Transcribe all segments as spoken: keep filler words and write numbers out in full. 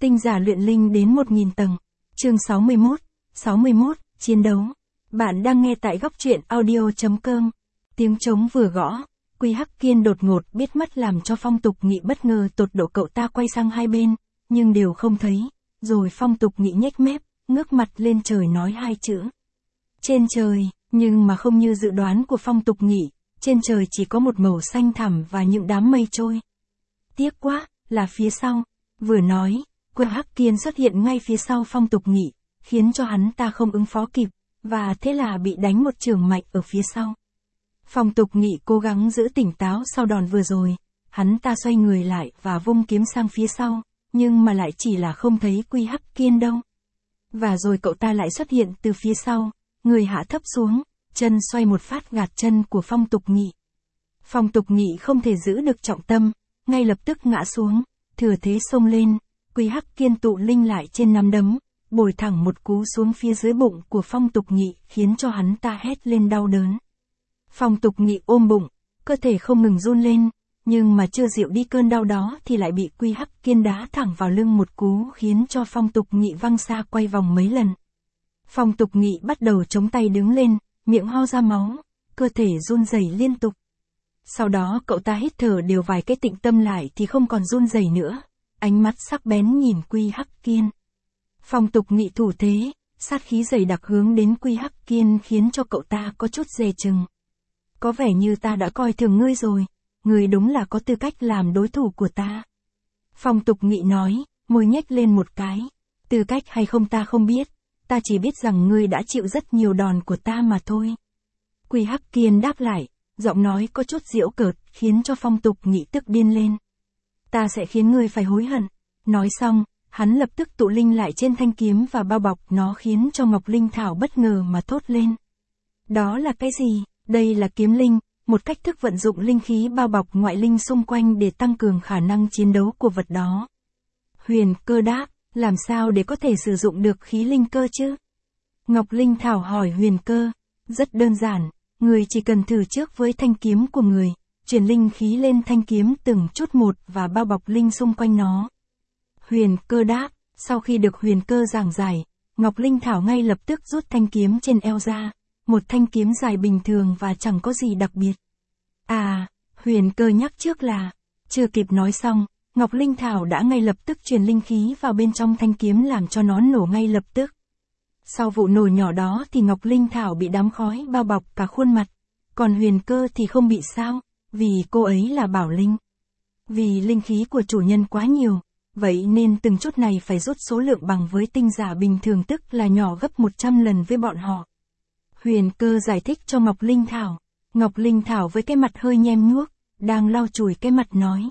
Tinh giả luyện linh đến một nghìn tầng. Chương sáu mươi mốt, sáu mươi mốt, chiến đấu. Bạn đang nghe tại góc truyện audio.com. Tiếng trống vừa gõ, Quy Hắc Kiên đột ngột biết mất làm cho Phong Tục Nghị bất ngờ tột độ. Cậu ta quay sang hai bên, nhưng đều không thấy, rồi Phong Tục Nghị nhếch mép, ngước mặt lên trời nói hai chữ. Trên trời, nhưng mà không như dự đoán của Phong Tục Nghị, trên trời chỉ có một màu xanh thẳm và những đám mây trôi. Tiếc quá, là phía sau. Vừa nói, Quy Hắc Kiên xuất hiện ngay phía sau Phong Tục Nghị, khiến cho hắn ta không ứng phó kịp, và thế là bị đánh một chưởng mạnh ở phía sau. Phong Tục Nghị cố gắng giữ tỉnh táo sau đòn vừa rồi, hắn ta xoay người lại và vung kiếm sang phía sau, nhưng mà lại chỉ là không thấy Quy Hắc Kiên đâu. Và rồi cậu ta lại xuất hiện từ phía sau, người hạ thấp xuống, chân xoay một phát gạt chân của Phong Tục Nghị. Phong Tục Nghị không thể giữ được trọng tâm, ngay lập tức ngã xuống, thừa thế xông lên, Quy Hắc Kiên tụ linh lại trên nắm đấm, bồi thẳng một cú xuống phía dưới bụng của Phong Tục Nghị, khiến cho hắn ta hét lên đau đớn. Phong Tục Nghị ôm bụng, cơ thể không ngừng run lên, nhưng mà chưa dịu đi cơn đau đó thì lại bị Quy Hắc Kiên đá thẳng vào lưng một cú, khiến cho Phong Tục Nghị văng xa quay vòng mấy lần. Phong Tục Nghị bắt đầu chống tay đứng lên, miệng ho ra máu, cơ thể run rẩy liên tục. Sau đó cậu ta hít thở đều vài cái tĩnh tâm lại thì không còn run rẩy nữa, ánh mắt sắc bén nhìn Quy Hắc Kiên. Phong Tục Nghị thủ thế, sát khí dày đặc hướng đến Quy Hắc Kiên khiến cho cậu ta có chút dè chừng. Có vẻ như ta đã coi thường ngươi rồi, ngươi đúng là có tư cách làm đối thủ của ta. Phong Tục Nghị nói, môi nhếch lên một cái, tư cách hay không ta không biết, ta chỉ biết rằng ngươi đã chịu rất nhiều đòn của ta mà thôi. Quy Hắc Kiên đáp lại, giọng nói có chút giễu cợt, khiến cho Phong Tục Nghị tức điên lên. Ta sẽ khiến ngươi phải hối hận. Nói xong, hắn lập tức tụ linh lại trên thanh kiếm và bao bọc nó, khiến cho Ngọc Linh Thảo bất ngờ mà thốt lên. Đó là cái gì? Đây là kiếm linh, một cách thức vận dụng linh khí bao bọc ngoại linh xung quanh để tăng cường khả năng chiến đấu của vật đó. Huyền Cơ đáp, làm sao để có thể sử dụng được khí linh cơ chứ? Ngọc Linh Thảo hỏi Huyền Cơ, rất đơn giản, người chỉ cần thử trước với thanh kiếm của người, truyền linh khí lên thanh kiếm từng chút một và bao bọc linh xung quanh nó. Huyền Cơ đáp, sau khi được Huyền Cơ giảng giải, Ngọc Linh Thảo ngay lập tức rút thanh kiếm trên eo ra, một thanh kiếm dài bình thường và chẳng có gì đặc biệt. À, Huyền Cơ nhắc trước là, chưa kịp nói xong, Ngọc Linh Thảo đã ngay lập tức truyền linh khí vào bên trong thanh kiếm làm cho nó nổ ngay lập tức. Sau vụ nổ nhỏ đó thì Ngọc Linh Thảo bị đám khói bao bọc cả khuôn mặt, còn Huyền Cơ thì không bị sao, vì cô ấy là bảo linh. Vì linh khí của chủ nhân quá nhiều, vậy nên từng chút này phải rút số lượng bằng với tinh giả bình thường, tức là nhỏ gấp một trăm lần với bọn họ. Huyền Cơ giải thích cho Ngọc Linh Thảo. Ngọc Linh Thảo với cái mặt hơi nhem nhuốc, đang lau chùi cái mặt nói.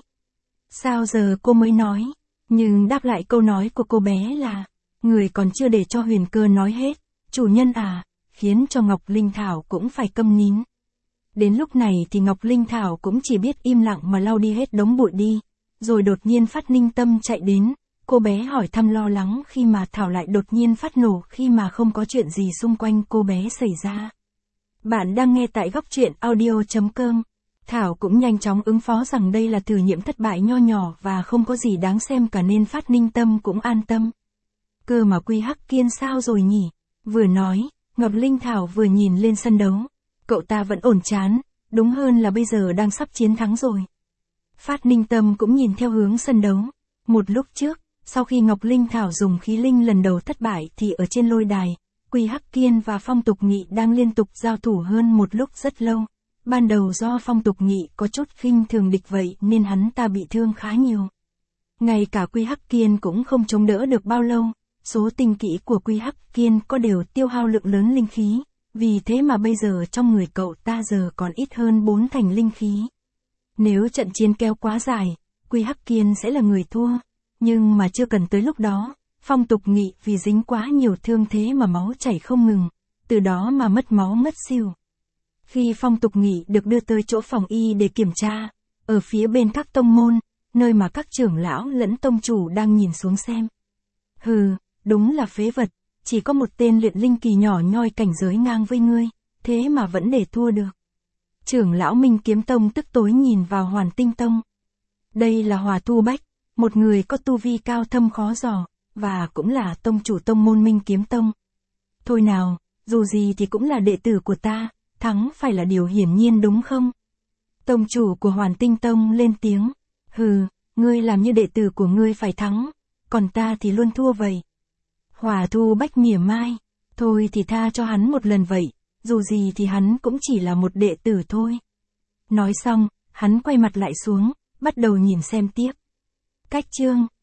Sao giờ cô mới nói? Nhưng đáp lại câu nói của cô bé là, người còn chưa để cho Huyền Cơ nói hết, chủ nhân à, khiến cho Ngọc Linh Thảo cũng phải câm nín. Đến lúc này thì Ngọc Linh Thảo cũng chỉ biết im lặng mà lau đi hết đống bụi đi, rồi đột nhiên Phát Ninh Tâm chạy đến, cô bé hỏi thăm lo lắng khi mà Thảo lại đột nhiên phát nổ khi mà không có chuyện gì xung quanh cô bé xảy ra. Bạn đang nghe tại góc truyện audio.com. Thảo cũng nhanh chóng ứng phó rằng đây là thử nghiệm thất bại nho nhỏ và không có gì đáng xem cả, nên Phát Ninh Tâm cũng an tâm. Cơ mà Quy Hắc Kiên sao rồi nhỉ? Vừa nói, Ngọc Linh Thảo vừa nhìn lên sân đấu. Cậu ta vẫn ổn chán, đúng hơn là bây giờ đang sắp chiến thắng rồi. Phát Ninh Tâm cũng nhìn theo hướng sân đấu. Một lúc trước, sau khi Ngọc Linh Thảo dùng khí linh lần đầu thất bại thì ở trên lôi đài, Quy Hắc Kiên và Phong Tục Nghị đang liên tục giao thủ hơn một lúc rất lâu. Ban đầu do Phong Tục Nghị có chút khinh thường địch vậy nên hắn ta bị thương khá nhiều. Ngay cả Quy Hắc Kiên cũng không chống đỡ được bao lâu, số tinh kỹ của Quy Hắc Kiên có đều tiêu hao lượng lớn linh khí, vì thế mà bây giờ trong người cậu ta giờ còn ít hơn bốn thành linh khí. Nếu trận chiến kéo quá dài, Quy Hắc Kiên sẽ là người thua, nhưng mà chưa cần tới lúc đó, Phong Tục Nghị vì dính quá nhiều thương thế mà máu chảy không ngừng, từ đó mà mất máu ngất xỉu. Khi Phong Tục Nghị được đưa tới chỗ phòng y để kiểm tra, ở phía bên các tông môn, nơi mà các trưởng lão lẫn tông chủ đang nhìn xuống xem. Hừ, đúng là phế vật, chỉ có một tên luyện linh kỳ nhỏ nhoi cảnh giới ngang với ngươi, thế mà vẫn để thua được. Trưởng lão Minh Kiếm Tông tức tối nhìn vào Hoàn Tinh Tông. Đây là Hòa Thu Bách, một người có tu vi cao thâm khó dò, và cũng là tông chủ tông môn Minh Kiếm Tông. Thôi nào, dù gì thì cũng là đệ tử của ta, thắng phải là điều hiển nhiên đúng không? Tông chủ của Hoàn Tinh Tông lên tiếng, hừ, ngươi làm như đệ tử của ngươi phải thắng, còn ta thì luôn thua vậy. Hỏa Thu Bách mỉa mai, thôi thì tha cho hắn một lần vậy, dù gì thì hắn cũng chỉ là một đệ tử thôi. Nói xong, hắn quay mặt lại xuống, bắt đầu nhìn xem tiếp. Cách chương